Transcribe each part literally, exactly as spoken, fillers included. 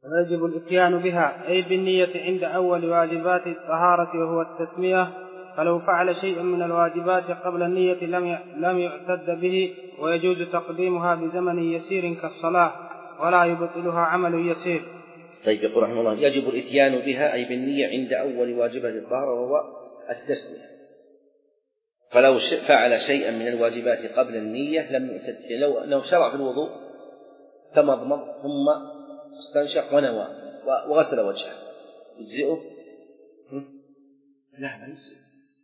ويجب الإتيان بها أي بالنية عند أول واجبات الطهارة وهو التسمية، فلو فعل شيئا من الواجبات قبل النية لم يعتد به، ويجوز تقديمها بزمن يسير كالصلاة ولا يبطلها عمل يسير. طيب يقول رحمه الله يجب الإتيان بها أي بالنية عند أول واجبات الطهارة وهو التسمية، فلو فعل شيئا من الواجبات قبل النية لم يعتد. لو أنه شرع في الوضوء تمضمض ثم استنشق ونوى وغسل وجهه يجزئه؟ لا ما يجزئ،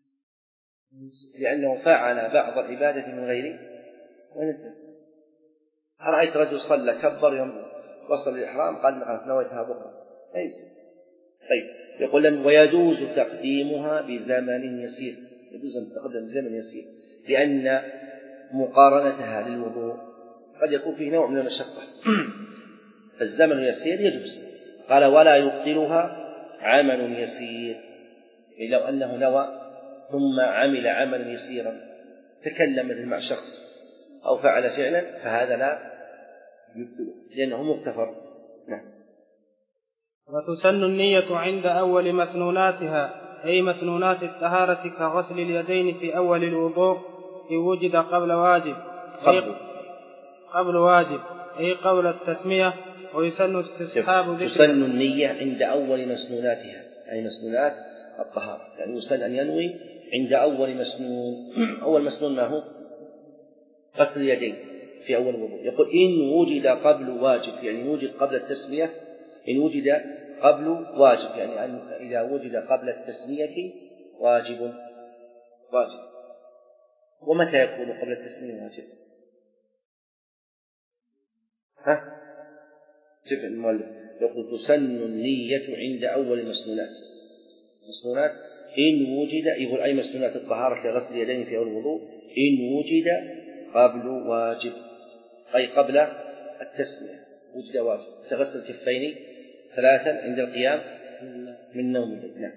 لأنه فعل بعض العبادة من غير ونية. رأيت رجل صلى كبر يوم وصل الإحرام قال نويتها بكرة ما يجزئ. طيب يقول لن ويجوز تقديمها بزمن يسير، يجوز أن تقدم بزمن يسير لأن مقارنتها للوضوء قد يكون فيه نوع من المشقة فالزمن يسير يجوز. قال ولا يبطلها عمل يسير، لو أنه نوى ثم عمل عملا يسيرا تكلم مثل مع شخص أو فعل فعلا فهذا لا يبطله لأنه مغتفر. نعم. وتسن النية عند أول مسنوناتها أي مسنونات الطهارة كغسل اليدين في أول الوضوء إن وجد قبل واجب قبل, قبل واجب أي قبل التسمية. ويسن استصحاب ذكر تسن النية عند أول مسنوناتها أي مسنونات الطهارة، يعني يسن أن ينوي عند أول مسنون. أول مسنون ما هو؟ غسل اليدين في أول الوضوء. يقول إن وجد قبل واجب يعني وجد قبل التسمية، إن وجد قبل واجب يعني أن إذا وجد قبل التسمية واجب واجب. ومتى يكون قبل التسمية واجب؟ ها؟ شوف المؤلف يقول تسن النية عند أول المسنونات. مسنونات إن وجد، يقول أي مسنونات الطهارة كغسل اليدين في أول الوضوء إن وجد قبل واجب أي قبل التسمية وجد واجب. تغسل الكفين ثلاثا عند القيام من نوم الليل. نعم.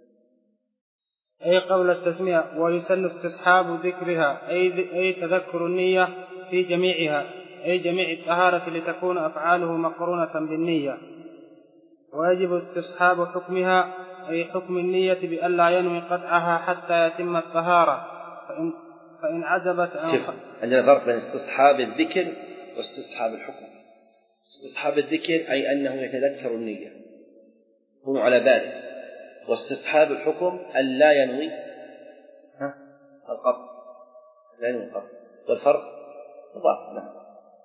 أي قبل التسمية. ويسن استصحاب ذكرها أي, أي تذكر النية في جميعها أي جميع الطهارة لتكون أفعاله مقرونة بالنية. ويجب استصحاب حكمها أي حكم النية بأن لا ينوي قطعها حتى يتم الطهارة، فإن, فإن عزبت عن شوف عندنا فرق بين استصحاب الذكر واستصحاب الحكم. استصحاب الذكر أي أنه يتذكر النية يكون على باله، واستصحاب الحكم أن لا ينوي ها القطع لا ينوي القطع والفرق مضاف. نعم.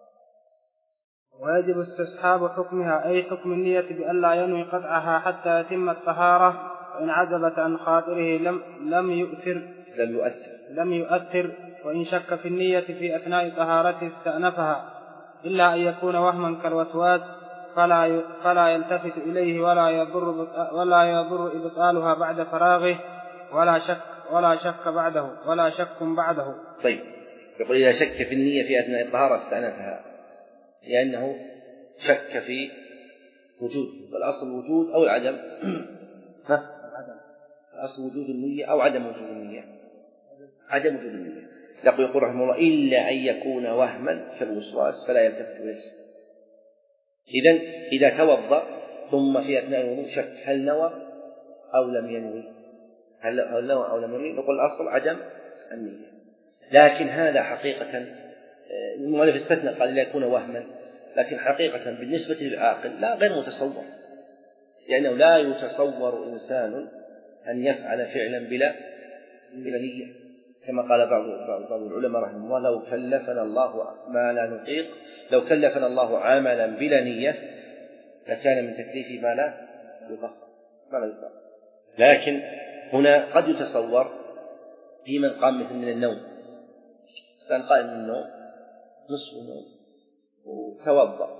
ويجب استصحاب حكمها أي حكم النية بأن لا ينوي قطعها حتى يتم الطهارة، وإن عزبت عن خاطره لم لم يؤثر لم يؤثر لم يؤثر وإن شك في النية في أثناء طهارته استأنفها، إلا أن يكون وهما كالوسواس فلا فلا يلتفت إليه ولا يضر ولا يضر إبطالها بعد فراغه ولا شك ولا شك بعده ولا شك بعده. طيب يقول إذا شك في النية في أثناء الطهارة استأنفها لأنه شك في وجود، والأصل وجود أو العدم. ها؟ الأصل وجود النية أو عدم وجود النية. عدم وجود النية. يقول رحمه الله إلا أن يكون وهما كالوسواس فلا يلتفت إليه. إذن إذا توضأ ثم في أثناء الوضوء شك هل نوى أو لم ينوي، هل نوى أو لم ينوي، نقول الأصل عدم النية. لكن هذا حقيقة المؤلف استثنى قال لا يكون وهما، لكن حقيقة بالنسبة للعاقل لا غير متصور، لأنه لا يتصور إنسان أن يفعل فعلا بلا بلا نية، كما قال بعض بعض العلماء رحمه الله لو كلفنا الله ما لا نطيق، لو كلفنا الله عملا بلا نية لكان من تكليف ما لا يطاق ما لا يطاق. لكن هنا قد يتصور في من قام مثل من النوم، إنسان قائم من النوم نصف النوم وتوضأ،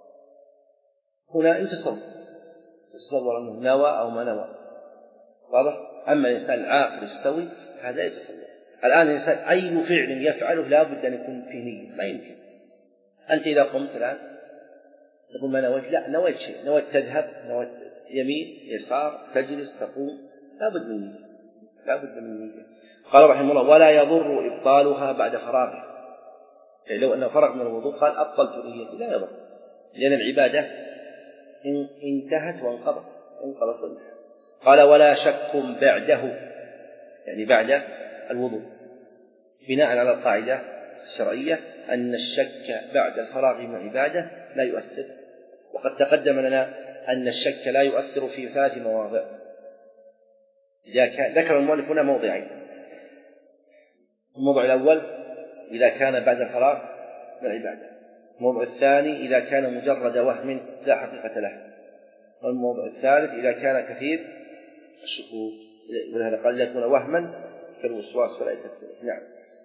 هنا يتصور يتصور أنه نوى أو ما نوى، واضح؟ أما الإنسان العاقل السوي هذا يتصور. الآن الإنسان أي فعل يفعله لا بد أن يكون فيه نية، ما يمكن أنت إذا قمت الآن تقول ما نويت، لا نويت شيء، نويت تذهب، نويت يمين يسار تجلس تقوم، لا بد من نية، لا بد من نية. قال رحمه الله ولا يضر إبطالها بعد فراغه، يعني لو أنه فرغ من الوضوء قال أبطلت نيتي لا يضر، لأن العبادة انتهت وانقضت انقضت وانتهت. قال ولا شك بعده، يعني بعد الوضوء، بناء على القاعدة الشرعية أن الشك بعد الفراغ من العبادة لا يؤثر. وقد تقدم لنا أن الشك لا يؤثر في ثلاث مواضع. ذكر المؤلف هنا موضعين. الموضع الأول إذا كان بعد الفراغ من العبادة، الموضع الثاني إذا كان مجرد وهم لا حقيقة له، والموضع الثالث إذا كان كثير الشكوك، ولهذا قال يكون وهما كالوسواس فلا يتكلم. نعم.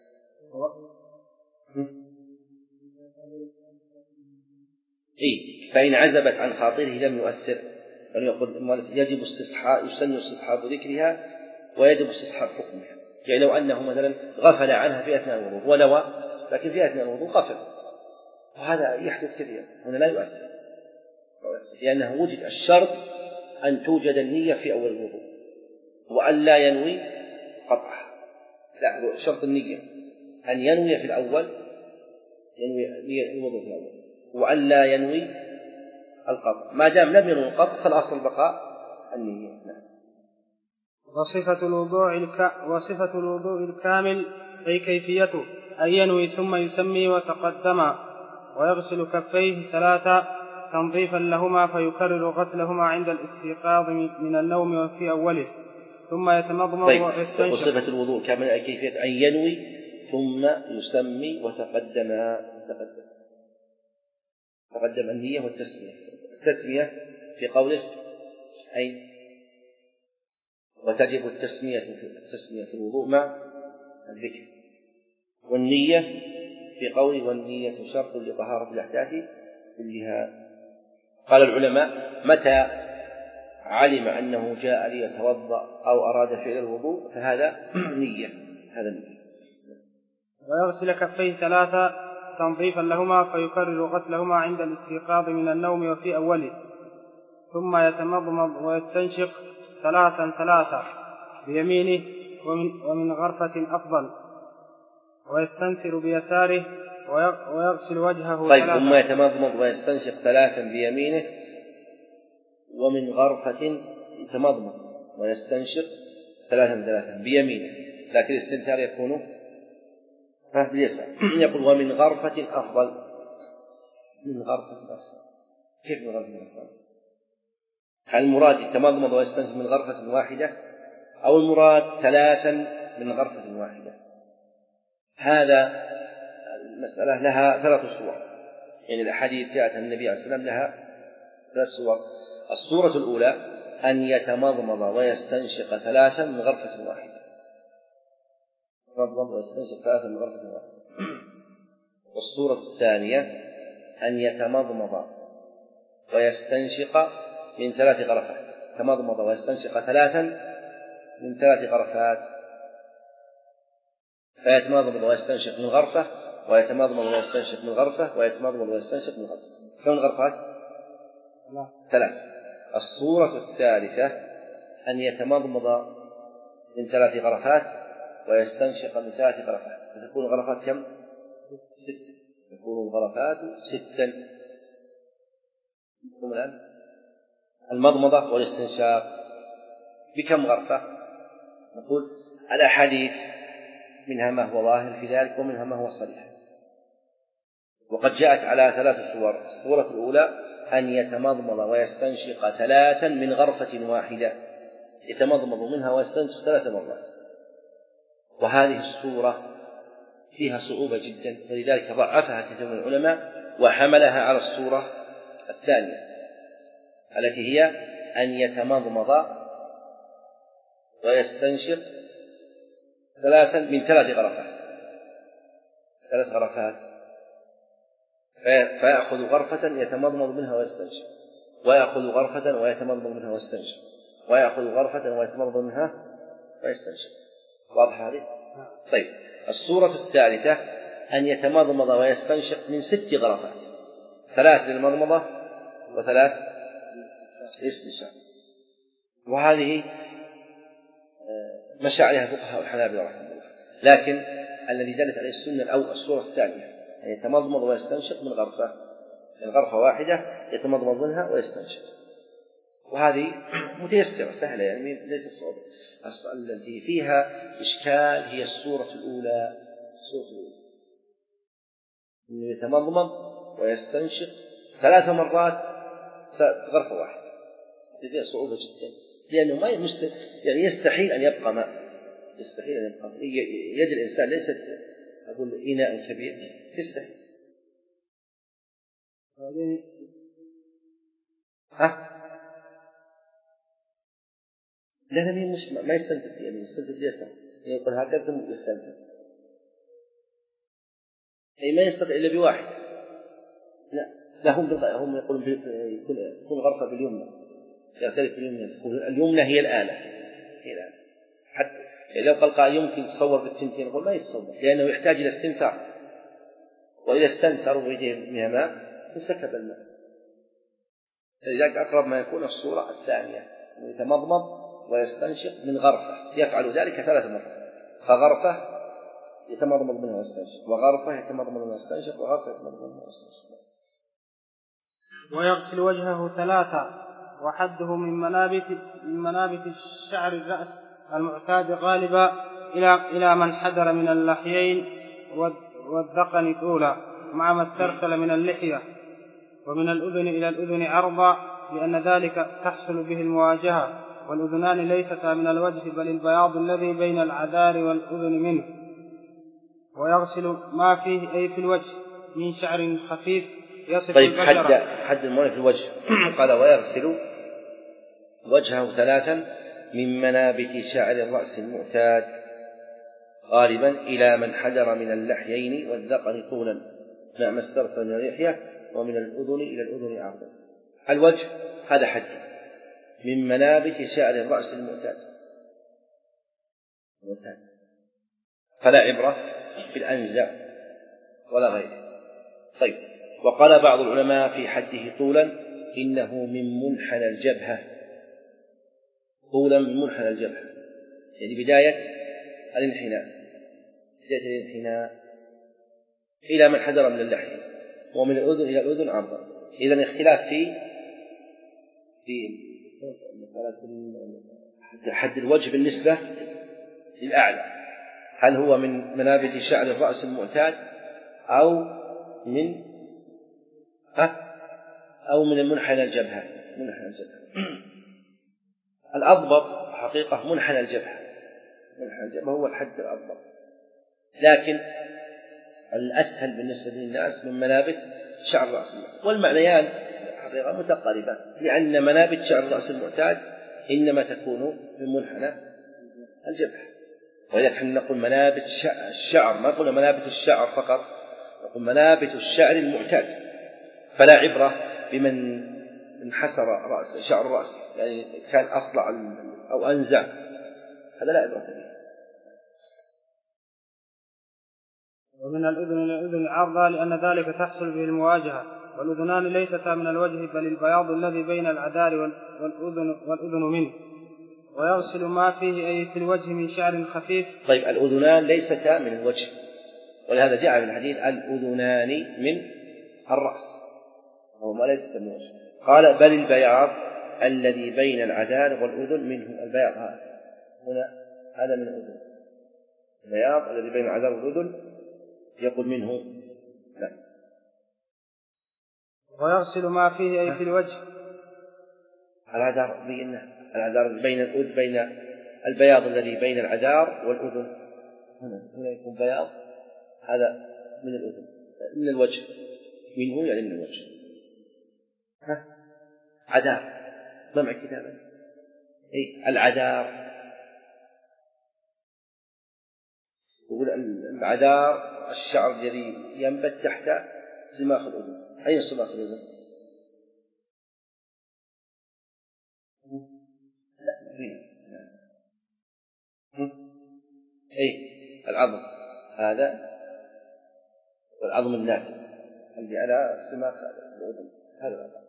إيه فإن عزبت عن خاطره لم يؤثر. يقول يجب استصحاب يسن استصحاب ذكرها ويجب استصحاب حكمها. يعني لو أنه مثلا غفل عنها في أثناء الوضوء ونوى، لكن في أثناء الوضوء غفل، وهذا يحدث كثيرا، هنا لا يؤثر، لأنه وجد الشرط أن توجد النية في أول الوضوء وأن لا ينوي قطعها. لا، شرط النية أن ينوي في الأول، ينوي الوضوء في الأول، وأن لا ينوي القطع. ما دام لم ينوي القطع فالأصل بقاء النية. نعم. وصفة الوضوء الك... وصفة الوضوء الكامل أي كيفيته أن ينوي ثم يسمي وتقدم ويغسل كفيه ثلاثة تنظيفا لهما فيكرر غسلهما عند الاستيقاظ من النوم وفي أوله ثم يتمضمض طيب. ويستنشق. وصفة الوضوء الكامل أي كيفيته أن ينوي ثم يسمي وتقدم تقدم تقدم النية والتسمية. التسمية في قوله أي وتجب التسمية في التسمية في الوضوء مع الذكر، والنية في قوله والنية شرط لطهارة الأحداث كلها. قال العلماء متى علم أنه جاء ليتوضأ أو أراد فعل الوضوء فهذا نية، هذا النية. ويغسل كفيه ثلاثة تنظيفا لهما فيكرر غسلهما عند الاستيقاظ من النوم وفي أوله ثم يتمضمض ويستنشق ثلاثا ثلاثا بيمينه ومن, ومن غرفة أفضل ويستنثر بيساره ويغسل وجهه طيب ثلاثا. ثم يتمضمض ويستنشق ثلاثا بيمينه ومن غرفة يتمضمض ويستنشق ثلاثا ثلاثا بيمينه، لكن الاستنثار يكون باليسار. يقول ومن غرفة أفضل. من غرفة أفضل كيف من غرفة أفضل؟ هل المراد يتمضمض ويستنشق من غرفة واحدة أو المراد ثلاثا من غرفة واحدة؟ هذا المسألة لها ثلاث صور، يعني الأحاديث جاءت النبي عليه السلام لها ثلاث صور. الصورة الأولى أن يتمضمض ويستنشق ثلاثا من غرفة واحدة، يتمضمض ويستنشق ثلاثا من غرفة واحدة. والصورة الثانية أن يتمضمض ويستنشق من ثلاث غرفات، تمضمض ويستنشق ثلاثا من ثلاث غرفات، فيتمضمض ويستنشق من غرفة ويتمضمض ويستنشق من غرفة ويتمضمض ويستنشق من غرفة. كم غرفات؟ ثلاث. الصورة الثالثة أن يتمضمض من ثلاث غرفات ويستنشق من ثلاث غرفات، فتكون الغرفات كم؟ ستة. تكون الغرفات ستا. الآن المضمضة والاستنشاق بكم غرفة؟ نقول الأحاديث منها ما هو ظاهر في ذلك ومنها ما هو صريح، وقد جاءت على ثلاث صور. الصورة الأولى أن يتمضمض ويستنشق ثلاثا من غرفة واحدة، يتمضمض منها ويستنشق ثلاث مرات، وهذه الصورة فيها صعوبة جدا، ولذلك ضعفها كثير من العلماء وحملها على الصورة الثانية التي هي أن يتمضمض ويستنشق ثلاثا من ثلاث غرفات ثلاث غرفات فيأخذ غرفة يتمضمض منها ويستنشق، ويأخذ غرفة ويتمضمض منها ويستنشق، ويأخذ غرفة ويتمضمض منها ويستنشق. واضح هذه؟ طيب الصورة الثالثة أن يتمضمض ويستنشق من ست غرفات، ثلاث للمضمضة وثلاث للاستنشاق، وهذه مشى عليها فقهاء الحنابلة رحمه الله، لكن الذي دلت عليه السنة أو الصورة الثانية أن يتمضمض ويستنشق من غرفة، يعني غرفة واحدة يتمضمض منها ويستنشق، وهذه متيسرة سهلة يعني ليست صعوبة. التي فيها إشكال هي الصورة الأولى، الصورة الأولى إنه يتمضمض ويستنشق ثلاث مرات غرفة واحدة، فيها صعوبة جدا، لأنه ما يمست... يعني يستحيل أن يبقى ماء، يستحيل أن يبقى يد الإنسان ليست أقول إناء كبير، يستحيل. ها؟ لا لا مش ما يستنتج، يعني يستنتج يسر، يقول هكذا ثم يستنتج، أي ما يستطيع إلا بواحد. لا لا هم هم يقولون تكون غرفة باليمنى، يختلف باليمنى، تكون اليمنى هي الآلة، هي الآلة. حتى لو قال قائل يمكن تصور بالتنتين، يقول ما يتصور، لأنه يحتاج إلى استنثار، وإذا استنثر ويجيه منها ماء انسكب الماء. لذلك أقرب ما يكون الصورة الثانية، يتمضمض ويستنشق من غرفة، يفعل ذلك ثلاث مرات، فغرفة يتمضمض منها ويستنشق، وغرفة يتمضمض منها ويستنشق، وغرفة يتمضمض منها ويستنشق. ويغسل وجهه ثلاثة، وحده من منابت من منابت الشعر الرأس المعتاد غالبا إلى إلى من حدر من اللحيين والذقن طولا، مع ما استرسل من اللحية، ومن الأذن إلى الأذن عرضا، لأن ذلك تحصل به المواجهة، والأذنان ليستا من الوجه بل البياض الذي بين العذار والأذن منه. ويغسل ما فيه أي في الوجه من شعر خفيف يصف طيب البشرة. حد حد المؤلف في الوجه قال ويغسل وجهه ثلاثا من منابت شعر الرأس المعتاد غالبا إلى من حدر من اللحيين والذقن طولا، مع ما استرسل من اللحية، ومن الأذن إلى الأذن عرضا. الوجه هذا حد من منابت شعر الرأس المعتاد، فلا عبرة بالأنزع ولا غيره. طيب، وقال بعض العلماء في حده طولا إنه من منحنى الجبهة، طولا من منحنى الجبهة، يعني بداية الانحناء، بداية الانحناء إلى من حدر من اللحية، ومن الأذن إلى الأذن عرضا. إذن اختلاف في في مسألة حد الوجه بالنسبة للأعلى، هل هو من منابت شعر الرأس المعتاد أو من ها أو من المنحنى الجبهة؟ منحنى الجبهة الأضبط حقيقة منحنى الجبهة، منحنى الجبهة هو الحد الأضبط، لكن الأسهل بالنسبة للناس من منابت شعر الرأس المعتاد، والمعنيان حقيقة متقاربة، لأن منابت شعر الرأس المعتاد إنما تكون من منحنى الجبهة. ولذلك حين نقول منابت الشعر ما نقول منابت الشعر فقط، نقول منابت الشعر المعتاد، فلا عبرة بمن انحسر رأس شعر رأسه، يعني كان أصلع أو أنزع، هذا لا عبرة به. ومن الأذن إلى الأذن عرضا، لأن ذلك تحصل به المواجهة، والأذنان ليستا من الوجه بل البياض الذي بين العذار والأذن, والأذن منه. ويغسل ما فيه أي في الوجه من شعر خفيف. طيب، الأذنان ليستا من الوجه، ولهذا جاء في الحديث الأذنان من الرأس، وهما ليستا من الوجه. قال بل البياض الذي بين العذار والأذن منه، البياض هذا هنا هذا من الأذن، البياض الذي بين العذار والأذن يقول منه لا. ويغسل ما فيه أي في الوجه، العذار بينه، العذار بين الأذن، بين البياض الذي بين العذار والأذن، هنا هنا يكون بياض، هذا من الأذن من الوجه، منه يعني من الوجه. ها عذار ما مع كتابه إيه العذار، يقول العذار الشعر الذي ينبت تحت سماخ الأذن. أين سماخ الأذن؟ أي العظم، هذا والعظم الناتج الذي على سماخ الأذن، هذا العظم.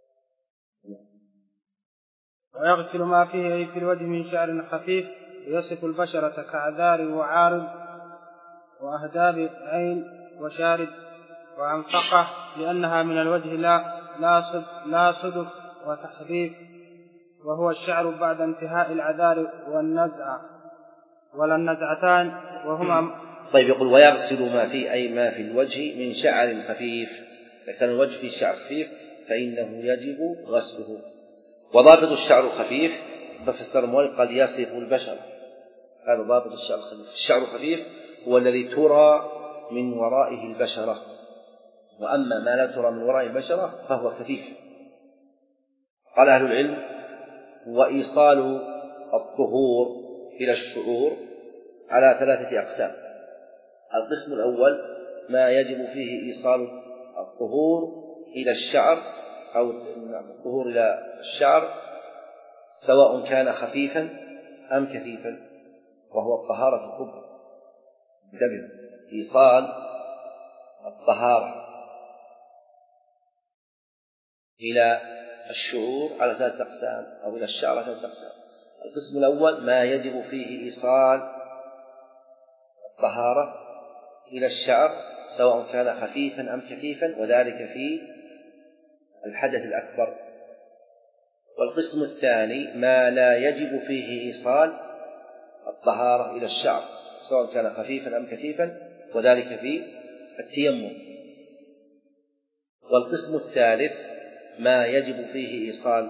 ويغسل ما فيه أي في الوجه من شعر خفيف يصف البشرة كعذار وعارض وأهداب عين وشارب وأنفقه لأنها من الوجه لا لا صدق, لا صدق وتحذيف، وهو الشعر بعد انتهاء العذار والنزع ولا النزعتان وهما. طيب يقول ويغسل ما في أي ما في الوجه من شعر خفيف، إذا كان الوجه فيه شعر خفيف فإنه يجب غسله. وضابط الشعر الخفيف بفسر المؤلف قد يصف البشرة، هذا ضابط الشعر الخفيف. الشعر الخفيف هو الذي ترى من ورائه البشرة، وأما ما لا ترى من وراء البشرة فهو خفيف. قال أهل العلم وإيصال الطهور إلى الشعور على ثلاثة أقسام. القسم الأول ما يجب فيه إيصال الطهور إلى الشعر أو الطهور إلى الشعر سواء كان خفيفا أم كثيفا، وهو الطهارة الكبرى. انتبه، إيصال الطهارة إلى الشعور على ثلاثة أقسام أو إلى الشعر على ثلاثة أقسام. القسم الأول ما يجب فيه إيصال الطهارة إلى الشعر سواء كان خفيفا أم كثيفا، وذلك في الحدث الأكبر. والقسم الثاني ما لا يجب فيه إيصال الطهارة إلى الشعر سواء كان خفيفا أم كثيفا، وذلك في التيمم. والقسم الثالث ما يجب فيه إيصال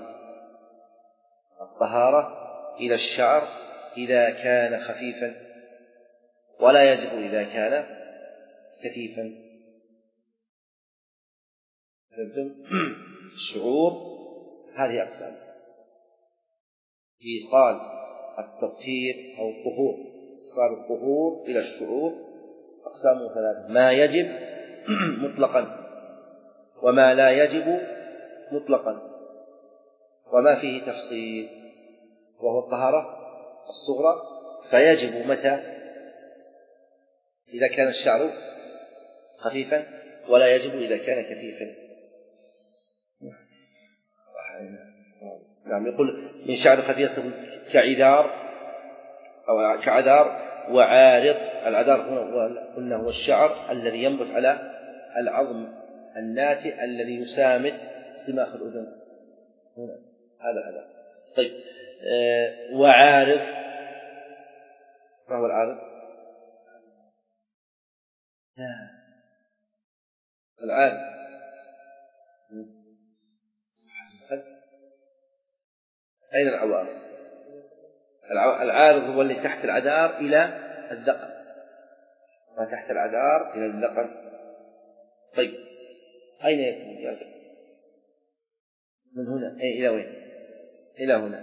الطهارة إلى الشعر إذا كان خفيفا، ولا يجب إذا كان كثيفا. الشعور هذه أقسام: إيصال التطهير أو الطهور، إيصال الطهور إلى الشعور أقسامه ثلاثة: ما يجب مطلقا، وما لا يجب مطلقا، وما فيه تفصيل، وهو الطهارة الصغرى فيجب متى؟ إذا كان الشعر خفيفا، ولا يجب إذا كان كثيفا. نعم، يقول من شعر خفيف كعذار أو كعذار وعارض. العذار قلنا هو الشعر الذي ينبت على العظم الناتئ الذي يسامت سماخ الأذن، هذا هذا. طيب آه وعارض، ما هو العارض؟ العارض أين العوارض؟ العارض هو اللي تحت العذار إلى الذقن، ما تحت العذار إلى الذقن. طيب أين يكون يا جماعة؟ من هنا أي إلى وين؟ إلى هنا،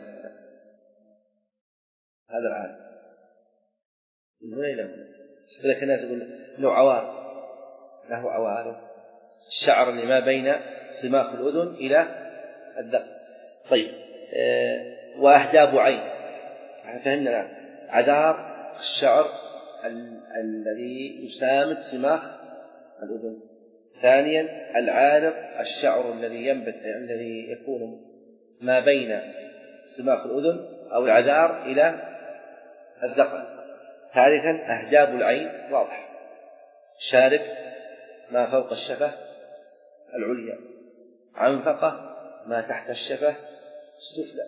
هذا العارض من هنا إلى هنا. لكن الناس يقول له عوارض، له عوارض الشعر اللي ما بين سماخ الأذن إلى الذقن. طيب آه وأهداب عين، فهمنا الآن عذار الشعر ال- الذي يسامت سماخ الأذن. ثانيا العارض الشعر الذي ينبت الذي يكون ما بين سماخ الأذن أو العذار إلى الذقن. ثالثا أهداب العين، واضح، شارب ما فوق الشفة العليا، عنفقة ما تحت الشفة السفلى.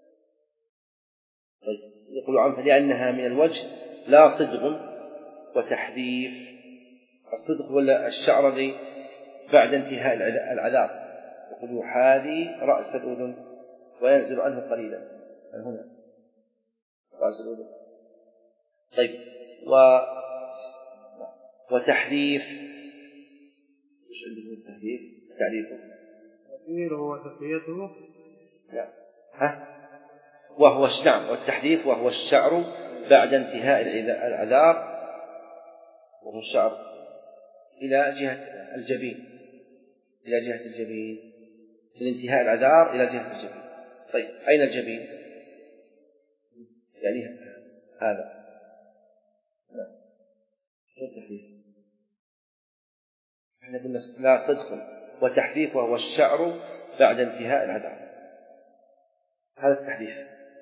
طيب يقول عنفقة لأنها من الوجه لا صدغ وتحذيف. الصدغ ولا الشعر الذي بعد انتهاء العذار، يقول يحاذي رأس الأذن وينزل عنه قليلا من هنا رأس الأذن. طيب و... وتحذيف، ايش عندكم التحذيف؟ تعريفه التحذير هو تسويته. لا ها وهو نعم، والتحذيف وهو الشعر بعد انتهاء العذار، وهو الشعر إلى جهة الجبين، إلى جهة الجبين من انتهاء العذار إلى جهة الجبين. طيب أين الجبين؟ يعني هذا التحذيف. احنا قلنا لا صدق وتحذيف وهو الشعر بعد انتهاء العذار، هذا التحذيف.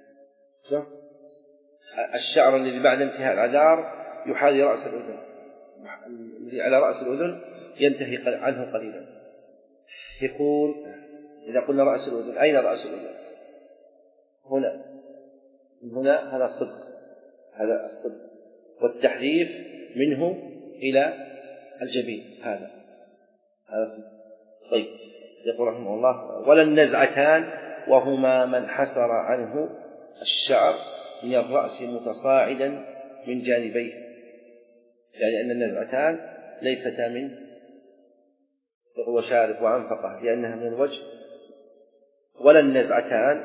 الشعر الذي بعد انتهاء العذار يحاذي رأس الأذن، الذي على رأس الأذن ينتهي عنه قليلا. يقول إذا قلنا رأس الأذن أين رأس الأذن؟ هنا هنا هذا الصدق، هذا الصدق، والتحريف منه إلى الجبين، هذا هذا الصدق. طيب يقول رحمه الله ولا النزعتان وهما من حسر عنه الشعر من الرأس متصاعدا من جانبيه، يعني أن النزعتان ليستا من هو شارب وعنفقة لأنها من الوجه، ولا النزعتان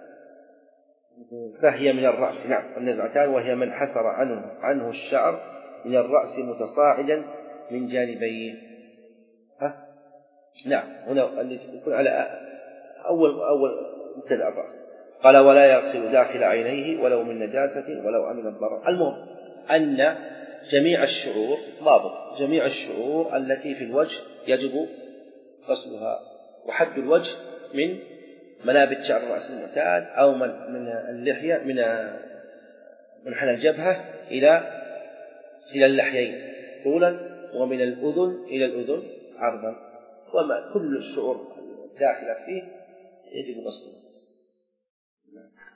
فهي من الرأس. نعم النزعتان وهي من حسر عنه عنه الشعر من الرأس متصاعدا من جانبيه. ها؟ نعم هنا اللي يكون على أول أول مبتدأ الرأس. قال ولا يغسل داخل عينيه ولو من نجاسة ولو عمل الضرر. المهم أن جميع الشعور ضابط، جميع الشعور التي في الوجه يجب غسلها، وحد الوجه من منابت شعر الرأس المعتاد أو من من اللحية من منحنى الجبهة إلى إلى اللحيين طولا، ومن الأذن إلى الأذن عرضا، وما كل الشعور الداخلة فيه يجب غسلها.